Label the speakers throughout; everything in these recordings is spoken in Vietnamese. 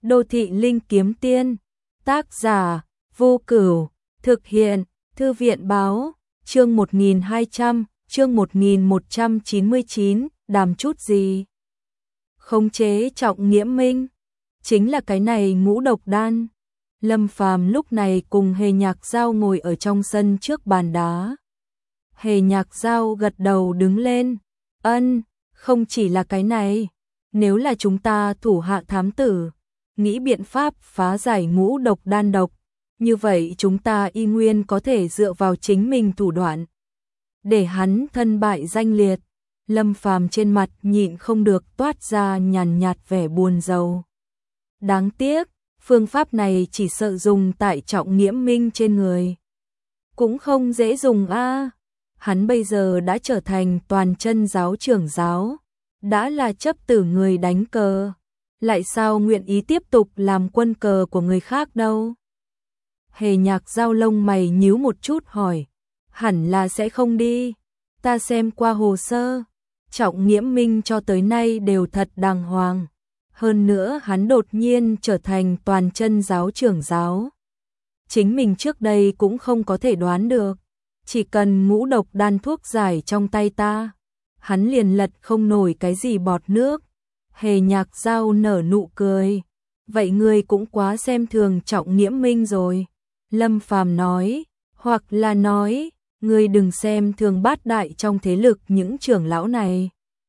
Speaker 1: Đô thị linh kiếm tiên, tác giả, Vô Cửu, thực hiện, Thư viện báo, chương 1200, chương 1199, đàm chút gì? Khống chế Trọng Nghiễm Minh, chính là cái này ngũ độc đan. Lâm Phàm lúc này cùng Hề Nhạc Giao ngồi ở trong sân trước bàn đá. Hề Nhạc Giao gật đầu đứng lên, không chỉ là cái này, nếu là chúng ta thủ hạ thám tử, nghĩ biện pháp phá giải ngũ độc đan độc, như vậy chúng ta y nguyên có thể dựa vào chính mình thủ đoạn để hắn thân bại danh liệt. Lâm Phàm trên mặt nhịn không được toát ra nhàn nhạt vẻ buồn rầu. Đáng tiếc, phương pháp này chỉ sợ dùng tại Trọng Nghiễm Minh trên người, cũng không dễ dùng a. Hắn bây giờ đã trở thành toàn chân giáo trưởng giáo, đã là chấp tử người đánh cờ, lại sao nguyện ý tiếp tục làm quân cờ của người khác đâu? Hề Nhạc Giao lông mày nhíu một chút hỏi, hẳn là sẽ không đi. Ta xem qua hồ sơ, Trọng Nghiễm Minh cho tới nay đều thật đàng hoàng. Hơn nữa hắn đột nhiên trở thành toàn chân giáo trưởng giáo, chính mình trước đây cũng không có thể đoán được. Chỉ cần ngũ độc đan thuốc giải trong tay ta, hắn liền lật không nổi cái gì bọt nước. Hề Nhạc Giao nở nụ cười, vậy ngươi cũng quá xem thường Trọng Nghiễm Minh rồi. Lâm Phàm nói, hoặc là nói, ngươi đừng xem thường bát đại trong thế lực những trưởng lão này.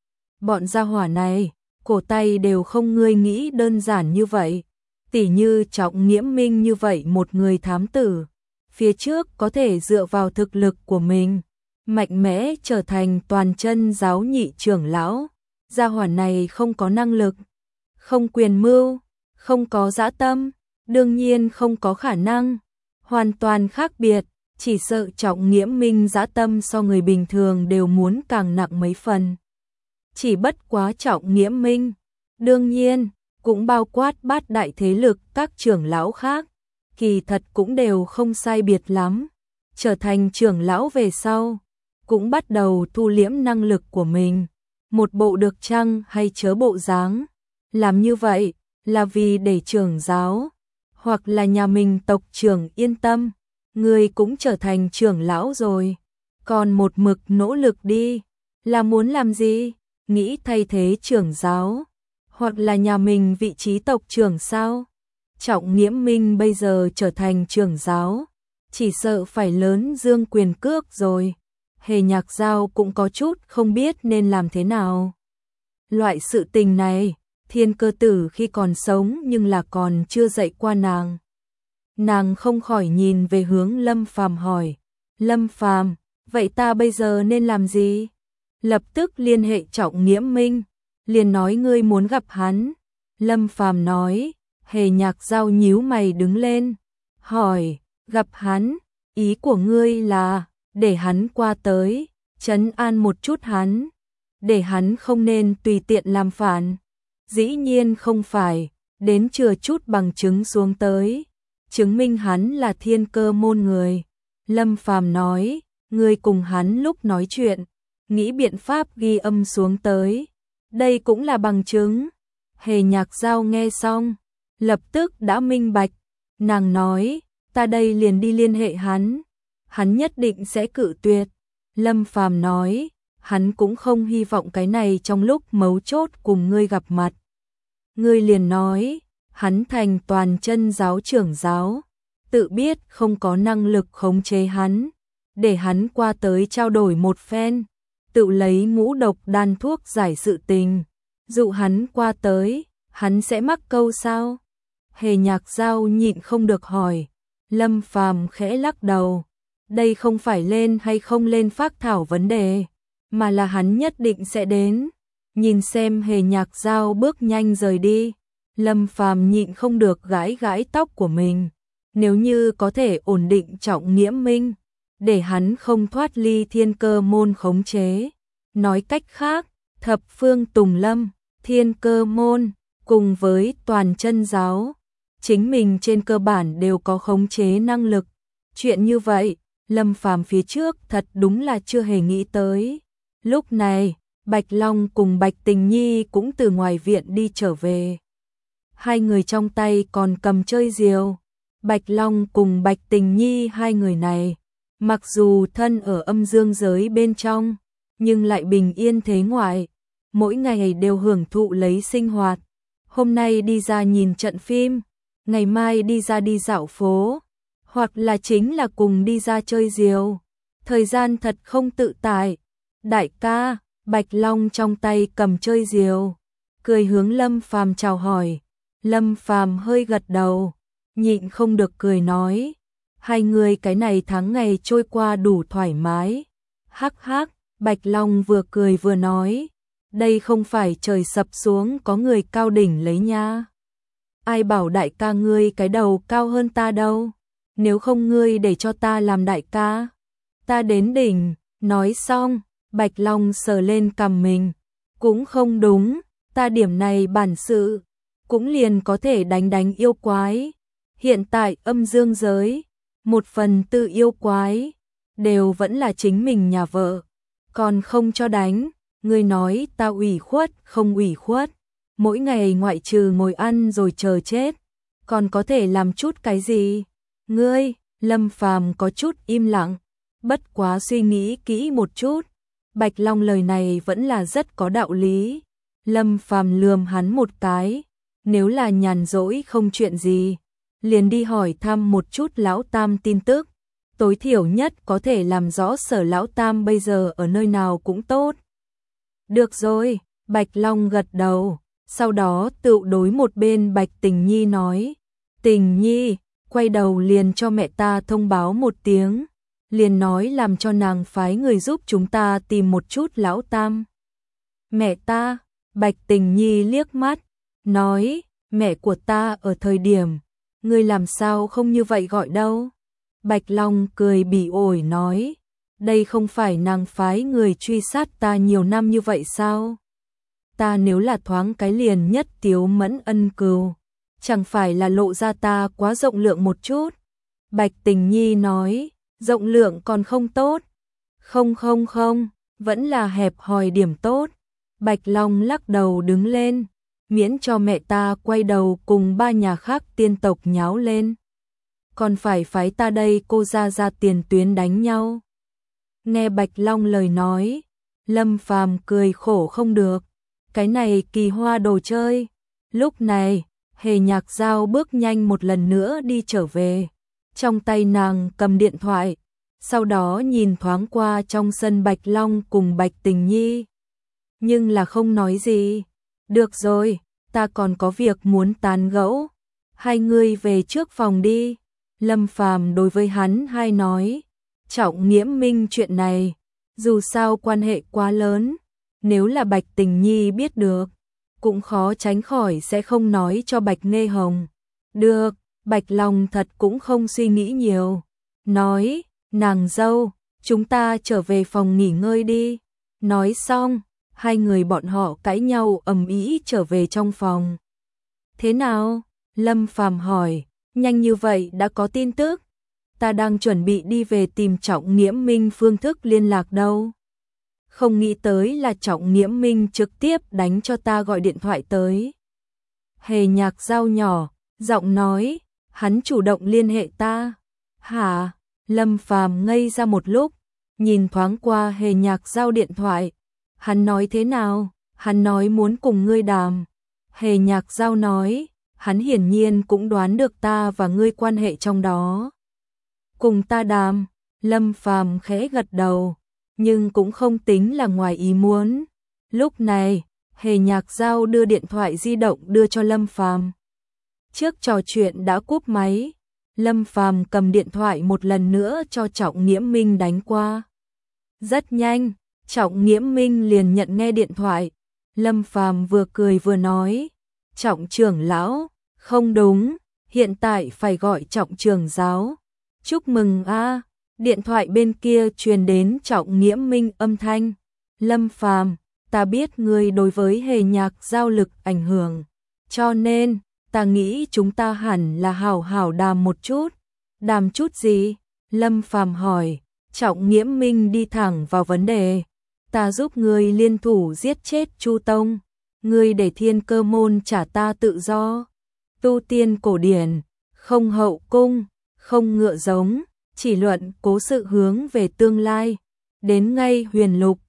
Speaker 1: Bọn gia hỏa này, cổ tay đều không ngươi nghĩ đơn giản như vậy. Tỉ như Trọng Nghiễm Minh như vậy một người thám tử, phía trước có thể dựa vào thực lực của mình, mạnh mẽ trở thành toàn chân giáo nhị trưởng lão. Gia hỏa này không có năng lực, không quyền mưu, không có dã tâm, đương nhiên không có khả năng. Hoàn toàn khác biệt, chỉ sợ Trọng Nghiễm Minh dã tâm so người bình thường đều muốn càng nặng mấy phần. Chỉ bất quá Trọng Nghiễm Minh, đương nhiên, cũng bao quát bát đại thế lực các trưởng lão khác, kỳ thật cũng đều không sai biệt lắm. Trở thành trưởng lão về sau, cũng bắt đầu thu liễm năng lực của mình. Một bộ được chăng hay chớ bộ dáng. Làm như vậy là vì để trưởng giáo hoặc là nhà mình tộc trưởng yên tâm, người cũng trở thành trưởng lão rồi, còn một mực nỗ lực đi, là muốn làm gì? Nghĩ thay thế trưởng giáo hoặc là nhà mình vị trí tộc trưởng sao? Trọng Nghiễm Minh bây giờ trở thành trưởng giáo, chỉ sợ phải lớn dương quyền cước rồi. Hề Nhạc Giao cũng có chút không biết nên làm thế nào. Loại sự tình này, Thiên Cơ Tử khi còn sống nhưng là còn chưa dạy qua nàng. Nàng không khỏi nhìn về hướng Lâm Phàm hỏi, Lâm Phàm, vậy ta bây giờ nên làm gì? Lập tức liên hệ Trọng Nghiễm Minh, liền nói ngươi muốn gặp hắn. Lâm Phàm nói. Hề Nhạc Giao nhíu mày đứng lên, hỏi, gặp hắn, ý của ngươi là để hắn qua tới, trấn an một chút hắn, để hắn không nên tùy tiện làm phản. Dĩ nhiên không phải, đến chừa chút bằng chứng xuống tới, chứng minh hắn là Thiên Cơ môn người. Lâm Phàm nói, ngươi cùng hắn lúc nói chuyện, nghĩ biện pháp ghi âm xuống tới, đây cũng là bằng chứng. Hề Nhạc Giao nghe xong, lập tức đã minh bạch, nàng nói, ta đây liền đi liên hệ hắn, hắn nhất định sẽ cự tuyệt. Lâm Phàm nói, hắn cũng không hy vọng cái này trong lúc mấu chốt cùng ngươi gặp mặt. Ngươi liền nói, hắn thành toàn chân giáo trưởng giáo, tự biết không có năng lực khống chế hắn, để hắn qua tới trao đổi một phen, tự lấy ngũ độc đan thuốc giải sự tình, dụ hắn qua tới, hắn sẽ mắc câu sao? Hề Nhạc Giao nhịn không được hỏi. Lâm Phàm khẽ lắc đầu, đây không phải lên hay không lên phác thảo vấn đề, mà là hắn nhất định sẽ đến. Nhìn xem Hề Nhạc Giao bước nhanh rời đi, Lâm Phàm nhịn không được gãi gãi tóc của mình. Nếu như có thể ổn định Trọng Nghiễm Minh, để hắn không thoát ly Thiên Cơ môn khống chế. Nói cách khác, thập phương Tùng Lâm, Thiên Cơ môn, cùng với toàn chân giáo, chính mình trên cơ bản đều có khống chế năng lực. Chuyện như vậy, Lâm Phàm phía trước thật đúng là chưa hề nghĩ tới. Lúc này, Bạch Long cùng Bạch Tình Nhi cũng từ ngoài viện đi trở về. hai người trong tay còn cầm chơi diều. Bạch Long cùng Bạch Tình Nhi hai người này, mặc dù thân ở âm dương giới bên trong, nhưng lại bình yên thế ngoại, mỗi ngày đều hưởng thụ lấy sinh hoạt. Hôm nay đi ra nhìn trận phim, ngày mai đi ra đi dạo phố, hoặc là chính là cùng đi ra chơi diều. Thời gian thật không tự tại. Đại ca, Bạch Long trong tay cầm chơi diều, cười hướng Lâm Phàm chào hỏi. Lâm Phàm hơi gật đầu, nhịn không được cười nói, hai người cái này tháng ngày trôi qua đủ thoải mái. Hắc hắc, Bạch Long vừa cười vừa nói, đây không phải trời sập xuống có người cao đỉnh lấy nha. Ai bảo đại ca ngươi cái đầu cao hơn ta đâu, nếu không ngươi để cho ta làm đại ca, ta đến đỉnh. Nói xong, Bạch Long sờ lên cằm mình, cũng không đúng, ta điểm này bản sự, cũng liền có thể đánh yêu quái. Hiện tại âm dương giới, 1/4 yêu quái, đều vẫn là chính mình nhà vợ, còn không cho đánh, ngươi nói ta ủy khuất không ủy khuất, mỗi ngày ngoại trừ ngồi ăn rồi chờ chết, còn có thể làm chút cái gì? Ngươi, Lâm Phàm có chút im lặng, bất quá suy nghĩ kỹ một chút, Bạch Long lời này vẫn là rất có đạo lý. Lâm Phàm lườm hắn một cái, nếu là nhàn rỗi không chuyện gì, liền đi hỏi thăm một chút lão tam tin tức, tối thiểu nhất có thể làm rõ Sở lão tam bây giờ ở nơi nào cũng tốt. Được rồi, Bạch Long gật đầu, sau đó tự đối một bên Bạch Tình Nhi nói, Tình Nhi, quay đầu liền cho mẹ ta thông báo một tiếng, liền nói làm cho nàng phái người giúp chúng ta tìm một chút lão tam. Mẹ ta, Bạch Tình Nhi liếc mắt, nói, mẹ của ta ở thời điểm, ngươi làm sao không như vậy gọi đâu. Bạch Long cười bỉ ổi nói, đây không phải nàng phái người truy sát ta nhiều năm như vậy sao? Ta nếu là thoáng cái liền nhất tiếu mẫn ân cừu, chẳng phải là lộ ra ta quá rộng lượng một chút. Bạch Tình Nhi nói, rộng lượng còn không tốt. Không, vẫn là hẹp hòi điểm tốt. Bạch Long lắc đầu đứng lên, miễn cho mẹ ta quay đầu cùng ba nhà khác tiên tộc nháo lên, còn phải phái ta đây cô ra tiền tuyến đánh nhau. Nghe Bạch Long lời nói, Lâm Phàm cười khổ không được, cái này kỳ hoa đồ chơi. Lúc này, Hề Nhạc Giao bước nhanh một lần nữa đi trở về, trong tay nàng cầm điện thoại, sau đó nhìn thoáng qua trong sân Bạch Long cùng Bạch Tình Nhi, nhưng là không nói gì. Được rồi, ta còn có việc muốn tán gẫu, hai người về trước phòng đi. Lâm Phàm đối với hắn hai nói, Trọng Nghiễm Minh chuyện này, dù sao quan hệ quá lớn, nếu là Bạch Tình Nhi biết được, cũng khó tránh khỏi sẽ không nói cho Bạch Nghê Hồng. Được, Bạch Long thật cũng không suy nghĩ nhiều, nói, nàng dâu, chúng ta trở về phòng nghỉ ngơi đi. Nói xong, hai người bọn họ cãi nhau ầm ĩ trở về trong phòng. Thế nào? Lâm Phàm hỏi, nhanh như vậy đã có tin tức? Ta đang chuẩn bị đi về tìm Trọng Nghiễm Minh phương thức liên lạc đâu. Không nghĩ tới là Trọng Nghiễm Minh trực tiếp đánh cho ta gọi điện thoại tới. Hề Nhạc Giao nhỏ, giọng nói, hắn chủ động liên hệ ta. Hả? Lâm Phàm ngây ra một lúc, nhìn thoáng qua Hề Nhạc Giao điện thoại. Hắn nói thế nào? Hắn nói muốn cùng ngươi đàm. Hề Nhạc Giao nói, hắn hiển nhiên cũng đoán được ta và ngươi quan hệ trong đó. Cùng ta đàm. Lâm Phàm khẽ gật đầu, nhưng cũng không tính là ngoài ý muốn. Lúc này, Hề Nhạc Giao đưa điện thoại di động đưa cho Lâm Phàm. Trước trò chuyện đã cúp máy, Lâm Phàm cầm điện thoại một lần nữa cho Trọng Nghiễm Minh đánh qua. Rất nhanh, Trọng Nghiễm Minh liền nhận nghe điện thoại. Lâm Phàm vừa cười vừa nói, Trọng trưởng lão, không đúng, hiện tại phải gọi Trọng trưởng giáo. Chúc mừng a. Điện thoại bên kia truyền đến Trọng Nghiễm Minh âm thanh. Lâm Phàm, ta biết ngươi đối với Hề Nhạc Giao lực ảnh hưởng, cho nên ta nghĩ chúng ta hẳn là hảo hảo đàm một chút. Đàm chút gì? Lâm Phàm hỏi. Trọng Nghiễm Minh đi thẳng vào vấn đề. Ta giúp ngươi liên thủ giết chết Chu Tông, ngươi để Thiên Cơ môn trả ta tự do. tu tiên cổ điển, không hậu cung, không ngựa giống, chỉ luận cố sự hướng về tương lai. Đến ngay huyền lục,